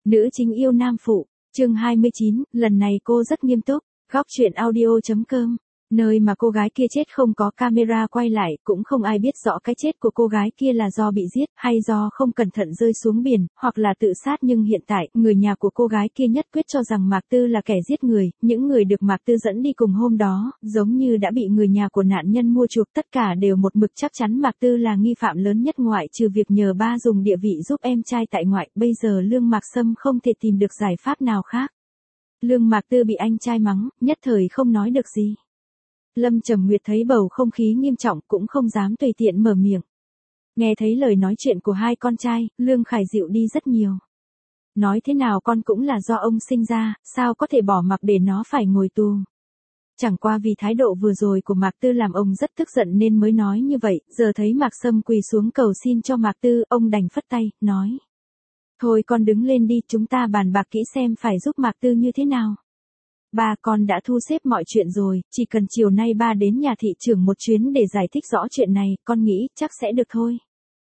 Nữ chính yêu nam phụ, chương 29, lần này cô rất nghiêm túc, góc truyện audio.com, nơi mà cô gái kia chết không có camera quay lại, cũng không ai biết rõ cái chết của cô gái kia là do bị giết, hay do không cẩn thận rơi xuống biển, hoặc là tự sát, nhưng hiện tại, người nhà của cô gái kia nhất quyết cho rằng Mạc Tư là kẻ giết người, những người được Mạc Tư dẫn đi cùng hôm đó, giống như đã bị người nhà của nạn nhân mua chuộc, tất cả đều một mực chắc chắn Mạc Tư là nghi phạm lớn nhất, ngoại trừ việc nhờ ba dùng địa vị giúp em trai tại ngoại, bây giờ Lương Mạc Sâm không thể tìm được giải pháp nào khác. Lương Mạc Tư bị anh trai mắng, nhất thời không nói được gì. Lâm Trầm Nguyệt thấy bầu không khí nghiêm trọng cũng không dám tùy tiện mở miệng. Nghe thấy lời nói chuyện của hai con trai, Lương Khải dịu đi rất nhiều. Nói thế nào con cũng là do ông sinh ra, sao có thể bỏ mặc để nó phải ngồi tù. Chẳng qua vì thái độ vừa rồi của Mạc Tư làm ông rất tức giận nên mới nói như vậy, giờ thấy Mạc Sâm quỳ xuống cầu xin cho Mạc Tư, ông đành phất tay, nói. Thôi con đứng lên đi, chúng ta bàn bạc kỹ xem phải giúp Mạc Tư như thế nào. Ba, con đã thu xếp mọi chuyện rồi, chỉ cần chiều nay ba đến nhà thị trưởng một chuyến để giải thích rõ chuyện này, con nghĩ chắc sẽ được thôi.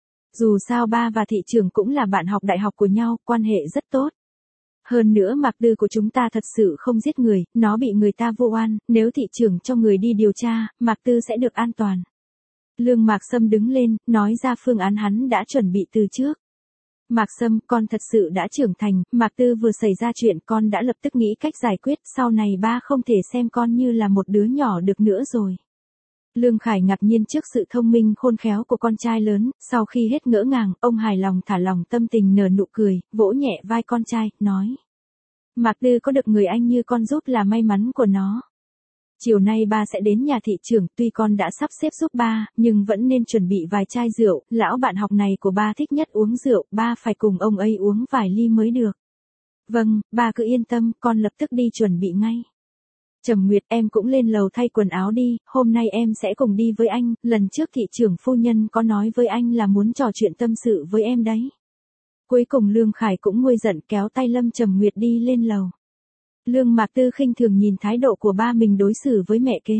Dù sao ba và thị trưởng cũng là bạn học đại học của nhau, quan hệ rất tốt. Hơn nữa Mạc Tư của chúng ta thật sự không giết người, nó bị người ta vu oan, nếu thị trưởng cho người đi điều tra, Mạc Tư sẽ được an toàn. Lương Mạc Sâm đứng lên, nói ra phương án hắn đã chuẩn bị từ trước. Mạc Sâm, con thật sự đã trưởng thành, Mạc Tư vừa xảy ra chuyện con đã lập tức nghĩ cách giải quyết, sau này ba không thể xem con như là một đứa nhỏ được nữa rồi. Lương Khải ngạc nhiên trước sự thông minh khôn khéo của con trai lớn, sau khi hết ngỡ ngàng, ông hài lòng thả lòng tâm tình nở nụ cười, vỗ nhẹ vai con trai, nói. Mạc Tư có được người anh như con giúp là may mắn của nó. Chiều nay ba sẽ đến nhà thị trưởng, tuy con đã sắp xếp giúp ba, nhưng vẫn nên chuẩn bị vài chai rượu, lão bạn học này của ba thích nhất uống rượu, ba phải cùng ông ấy uống vài ly mới được. Vâng, ba cứ yên tâm, con lập tức đi chuẩn bị ngay. Trầm Nguyệt, em cũng lên lầu thay quần áo đi, hôm nay em sẽ cùng đi với anh, lần trước thị trưởng phu nhân có nói với anh là muốn trò chuyện tâm sự với em đấy. Cuối cùng Lương Khải cũng nguôi giận kéo tay Lâm Trầm Nguyệt đi lên lầu. Lương Mạc Tư khinh thường nhìn thái độ của ba mình đối xử với mẹ kế.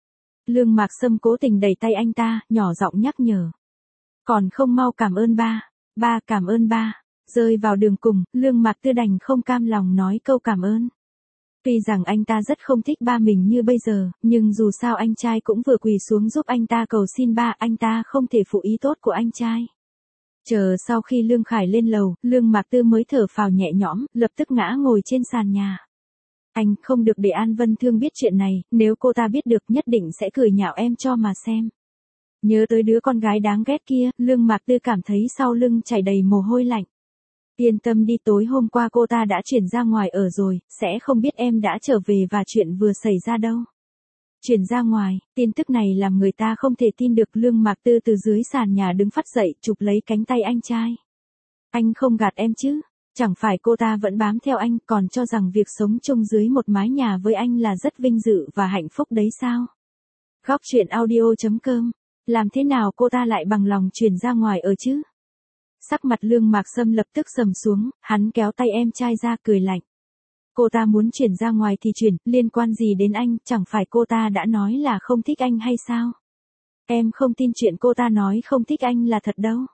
Lương Mạc Sâm cố tình đẩy tay anh ta, nhỏ giọng nhắc nhở. Còn không mau cảm ơn ba. Ba cảm ơn ba. Rơi vào đường cùng, Lương Mạc Tư đành không cam lòng nói câu cảm ơn. Tuy rằng anh ta rất không thích ba mình như bây giờ, nhưng dù sao anh trai cũng vừa quỳ xuống giúp anh ta cầu xin ba, anh ta không thể phụ ý tốt của anh trai. Chờ sau khi Lương Khải lên lầu, Lương Mạc Tư mới thở phào nhẹ nhõm, lập tức ngã ngồi trên sàn nhà. Anh không được để An Vân Thương biết chuyện này, nếu cô ta biết được nhất định sẽ cười nhạo em cho mà xem. Nhớ tới đứa con gái đáng ghét kia, Lương Mạc Tư cảm thấy sau lưng chảy đầy mồ hôi lạnh. Yên tâm đi, tối hôm qua cô ta đã chuyển ra ngoài ở rồi, sẽ không biết em đã trở về và chuyện vừa xảy ra đâu. Chuyển ra ngoài, tin tức này làm người ta không thể tin được. Lương Mạc Tư từ dưới sàn nhà đứng phắt dậy, chụp lấy cánh tay anh trai. Anh không gạt em chứ? Chẳng phải cô ta vẫn bám theo anh, còn cho rằng việc sống chung dưới một mái nhà với anh là rất vinh dự và hạnh phúc đấy sao? Góc truyện audio.com, làm thế nào cô ta lại bằng lòng chuyển ra ngoài ở chứ? Sắc mặt Lương Mạc Sâm lập tức sầm xuống, hắn kéo tay em trai ra cười lạnh. Cô ta muốn chuyển ra ngoài thì chuyển, liên quan gì đến anh, chẳng phải cô ta đã nói là không thích anh hay sao? Em không tin chuyện cô ta nói không thích anh là thật đâu.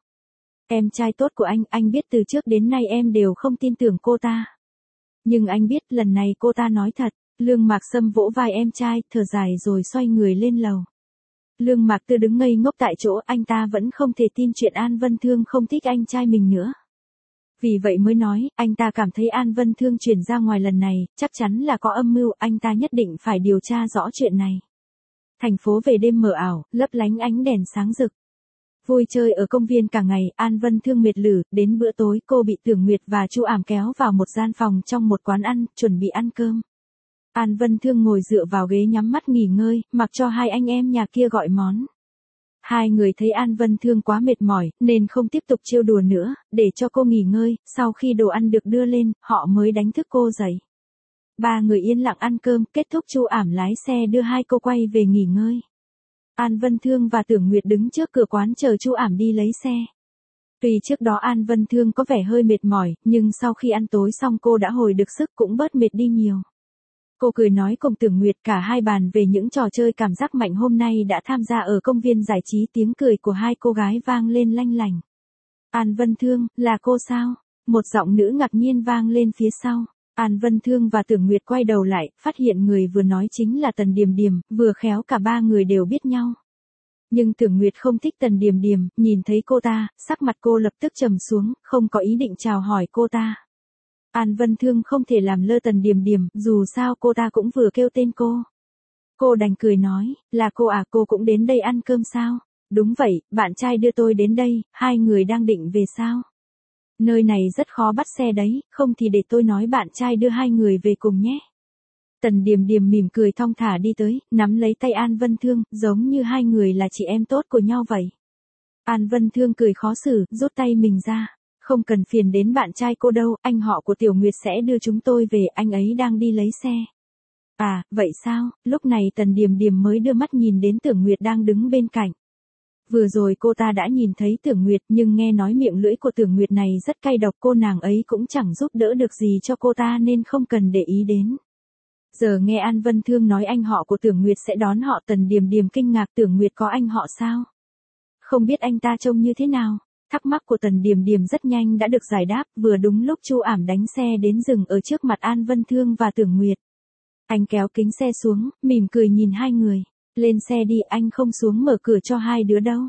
Em trai tốt của anh biết từ trước đến nay em đều không tin tưởng cô ta. Nhưng anh biết lần này cô ta nói thật. Lương Mạc Sâm vỗ vai em trai, thở dài rồi xoay người lên lầu. Lương Mạc Tư đứng ngây ngốc tại chỗ, anh ta vẫn không thể tin chuyện An Vân Thương không thích anh trai mình nữa. Vì vậy mới nói, anh ta cảm thấy An Vân Thương chuyển ra ngoài lần này, chắc chắn là có âm mưu, anh ta nhất định phải điều tra rõ chuyện này. Thành phố về đêm mờ ảo, lấp lánh ánh đèn sáng rực. Vui chơi ở công viên cả ngày, An Vân Thương mệt lử, đến bữa tối cô bị Tưởng Nguyệt và Chu Ảm kéo vào một gian phòng trong một quán ăn, chuẩn bị ăn cơm. An Vân Thương ngồi dựa vào ghế nhắm mắt nghỉ ngơi, mặc cho hai anh em nhà kia gọi món. Hai người thấy An Vân Thương quá mệt mỏi, nên không tiếp tục trêu đùa nữa, để cho cô nghỉ ngơi, sau khi đồ ăn được đưa lên, họ mới đánh thức cô dậy. Ba người yên lặng ăn cơm, kết thúc Chu Ảm lái xe đưa hai cô quay về nghỉ ngơi. An Vân Thương và Tưởng Nguyệt đứng trước cửa quán chờ Chu Ảm đi lấy xe. Tuy trước đó An Vân Thương có vẻ hơi mệt mỏi, nhưng sau khi ăn tối xong cô đã hồi được sức cũng bớt mệt đi nhiều. Cô cười nói cùng Tưởng Nguyệt, cả hai bàn về những trò chơi cảm giác mạnh hôm nay đã tham gia ở công viên giải trí, tiếng cười của hai cô gái vang lên lanh lảnh. An Vân Thương, là cô sao? Một giọng nữ ngạc nhiên vang lên phía sau. An Vân Thương và Tưởng Nguyệt quay đầu lại, phát hiện người vừa nói chính là Tần Điềm Điềm, vừa khéo cả ba người đều biết nhau. Nhưng Tưởng Nguyệt không thích Tần Điềm Điềm, nhìn thấy cô ta, sắc mặt cô lập tức trầm xuống, không có ý định chào hỏi cô ta. An Vân Thương không thể làm lơ Tần Điềm Điềm, dù sao cô ta cũng vừa kêu tên cô. Cô đành cười nói, là cô à, cô cũng đến đây ăn cơm sao? Đúng vậy, bạn trai đưa tôi đến đây, hai người đang định về sao? Nơi này rất khó bắt xe đấy, không thì để tôi nói bạn trai đưa hai người về cùng nhé. Tần Điềm Điềm mỉm cười thong thả đi tới, nắm lấy tay An Vân Thương, giống như hai người là chị em tốt của nhau vậy. An Vân Thương cười khó xử, rút tay mình ra. Không cần phiền đến bạn trai cô đâu, anh họ của Tiểu Nguyệt sẽ đưa chúng tôi về, anh ấy đang đi lấy xe. À, vậy sao? Lúc này Tần Điềm Điềm mới đưa mắt nhìn đến Tưởng Nguyệt đang đứng bên cạnh. Vừa rồi cô ta đã nhìn thấy Tưởng Nguyệt, nhưng nghe nói miệng lưỡi của Tưởng Nguyệt này rất cay độc, cô nàng ấy cũng chẳng giúp đỡ được gì cho cô ta nên không cần để ý đến. Giờ nghe An Vân Thương nói anh họ của Tưởng Nguyệt sẽ đón họ, Tần Điềm Điềm kinh ngạc, Tưởng Nguyệt có anh họ sao? Không biết anh ta trông như thế nào? Thắc mắc của Tần Điềm Điềm rất nhanh đã được giải đáp, vừa đúng lúc Chu Ảm đánh xe đến dừng ở trước mặt An Vân Thương và Tưởng Nguyệt. Anh kéo kính xe xuống, mỉm cười nhìn hai người. Lên xe đi, anh không xuống mở cửa cho hai đứa đâu.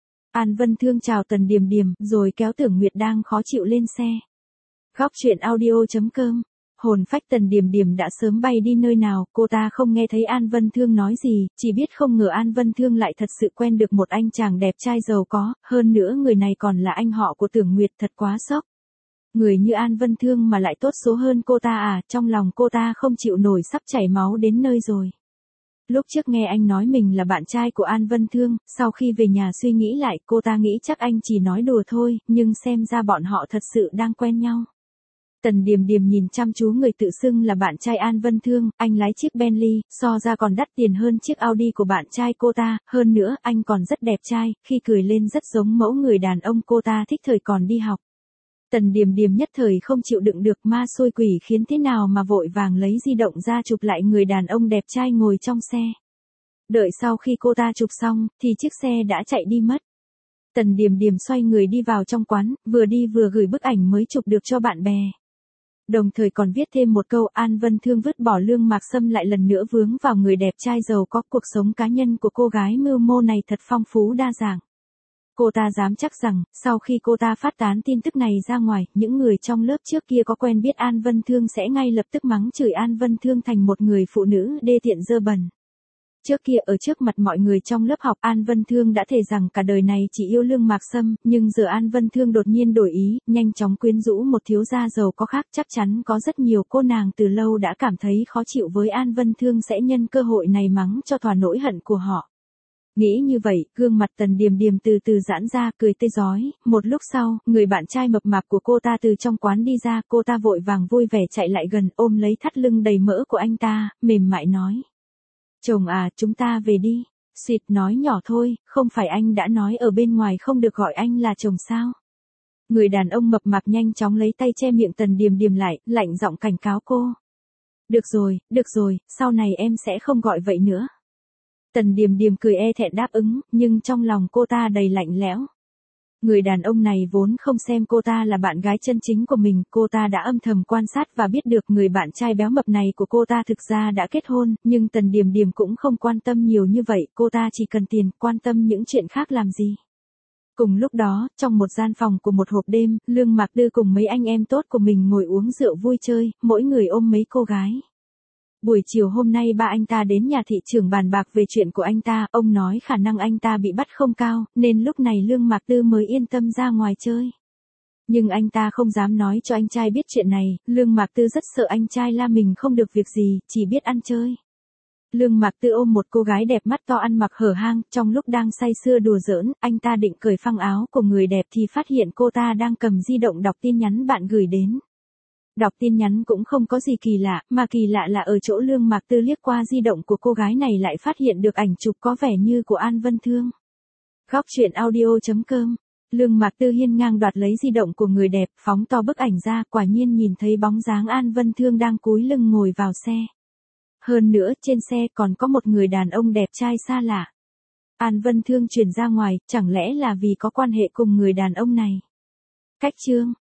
An Vân Thương chào Tần Điềm Điềm, rồi kéo Tưởng Nguyệt đang khó chịu lên xe. Góc truyện audio.com. Hồn phách Tần Điềm Điềm đã sớm bay đi nơi nào, cô ta không nghe thấy An Vân Thương nói gì, chỉ biết không ngờ An Vân Thương lại thật sự quen được một anh chàng đẹp trai giàu có, hơn nữa người này còn là anh họ của Tưởng Nguyệt, thật quá sốc. Người như An Vân Thương mà lại tốt số hơn cô ta à, trong lòng cô ta không chịu nổi, sắp chảy máu đến nơi rồi. Lúc trước nghe anh nói mình là bạn trai của An Vân Thương, sau khi về nhà suy nghĩ lại, cô ta nghĩ chắc anh chỉ nói đùa thôi, nhưng xem ra bọn họ thật sự đang quen nhau. Tần Điềm Điềm nhìn chăm chú người tự xưng là bạn trai An Vân Thương, anh lái chiếc Bentley, so ra còn đắt tiền hơn chiếc Audi của bạn trai cô ta, hơn nữa anh còn rất đẹp trai, khi cười lên rất giống mẫu người đàn ông cô ta thích thời còn đi học. Tần Điềm Điềm nhất thời không chịu đựng được, ma xôi quỷ khiến thế nào mà vội vàng lấy di động ra chụp lại người đàn ông đẹp trai ngồi trong xe. Đợi sau khi cô ta chụp xong, thì chiếc xe đã chạy đi mất. Tần Điềm Điềm xoay người đi vào trong quán, vừa đi vừa gửi bức ảnh mới chụp được cho bạn bè. Đồng thời còn viết thêm một câu, An Vân Thương vứt bỏ Lương Mạc Sâm lại lần nữa vướng vào người đẹp trai giàu có, cuộc sống cá nhân của cô gái mưu mô này thật phong phú đa dạng. Cô ta dám chắc rằng, sau khi cô ta phát tán tin tức này ra ngoài, những người trong lớp trước kia có quen biết An Vân Thương sẽ ngay lập tức mắng chửi An Vân Thương thành một người phụ nữ đê tiện dơ bẩn. Trước kia ở trước mặt mọi người trong lớp học, An Vân Thương đã thề rằng cả đời này chỉ yêu Lương Mạc Sâm, nhưng giờ An Vân Thương đột nhiên đổi ý, nhanh chóng quyến rũ một thiếu gia giàu có khác, chắc chắn có rất nhiều cô nàng từ lâu đã cảm thấy khó chịu với An Vân Thương sẽ nhân cơ hội này mắng cho thỏa nỗi hận của họ. Nghĩ như vậy, gương mặt Tần Điềm Điềm từ từ giãn ra, cười tươi rói, một lúc sau, người bạn trai mập mạp của cô ta từ trong quán đi ra, cô ta vội vàng vui vẻ chạy lại gần, ôm lấy thắt lưng đầy mỡ của anh ta, mềm mại nói. Chồng à, chúng ta về đi. Xịt nói nhỏ thôi, không phải anh đã nói ở bên ngoài không được gọi anh là chồng sao? Người đàn ông mập mạp nhanh chóng lấy tay che miệng Tần Điềm Điềm lại, lạnh giọng cảnh cáo cô. Được rồi, sau này em sẽ không gọi vậy nữa. Tần Điềm Điềm cười e thẹn đáp ứng, nhưng trong lòng cô ta đầy lạnh lẽo. Người đàn ông này vốn không xem cô ta là bạn gái chân chính của mình, cô ta đã âm thầm quan sát và biết được người bạn trai béo mập này của cô ta thực ra đã kết hôn, nhưng Tần Điềm Điềm cũng không quan tâm nhiều như vậy, cô ta chỉ cần tiền, quan tâm những chuyện khác làm gì. Cùng lúc đó, trong một gian phòng của một hộp đêm, Lương Mạc Tư cùng mấy anh em tốt của mình ngồi uống rượu vui chơi, mỗi người ôm mấy cô gái. Buổi chiều hôm nay ba anh ta đến nhà thị trưởng bàn bạc về chuyện của anh ta, ông nói khả năng anh ta bị bắt không cao, nên lúc này Lương Mạc Tư mới yên tâm ra ngoài chơi. Nhưng anh ta không dám nói cho anh trai biết chuyện này, Lương Mạc Tư rất sợ anh trai la mình không được việc gì, chỉ biết ăn chơi. Lương Mạc Tư ôm một cô gái đẹp mắt to ăn mặc hở hang, trong lúc đang say sưa đùa giỡn, anh ta định cởi phăng áo của người đẹp thì phát hiện cô ta đang cầm di động đọc tin nhắn bạn gửi đến. Đọc tin nhắn cũng không có gì kỳ lạ, mà kỳ lạ là ở chỗ Lương Mạc Tư liếc qua di động của cô gái này lại phát hiện được ảnh chụp có vẻ như của An Vân Thương. Góc truyện audio.com. Lương Mạc Tư hiên ngang đoạt lấy di động của người đẹp, phóng to bức ảnh ra, quả nhiên nhìn thấy bóng dáng An Vân Thương đang cúi lưng ngồi vào xe. Hơn nữa, trên xe còn có một người đàn ông đẹp trai xa lạ. An Vân Thương chuyển ra ngoài, chẳng lẽ là vì có quan hệ cùng người đàn ông này? Cách chương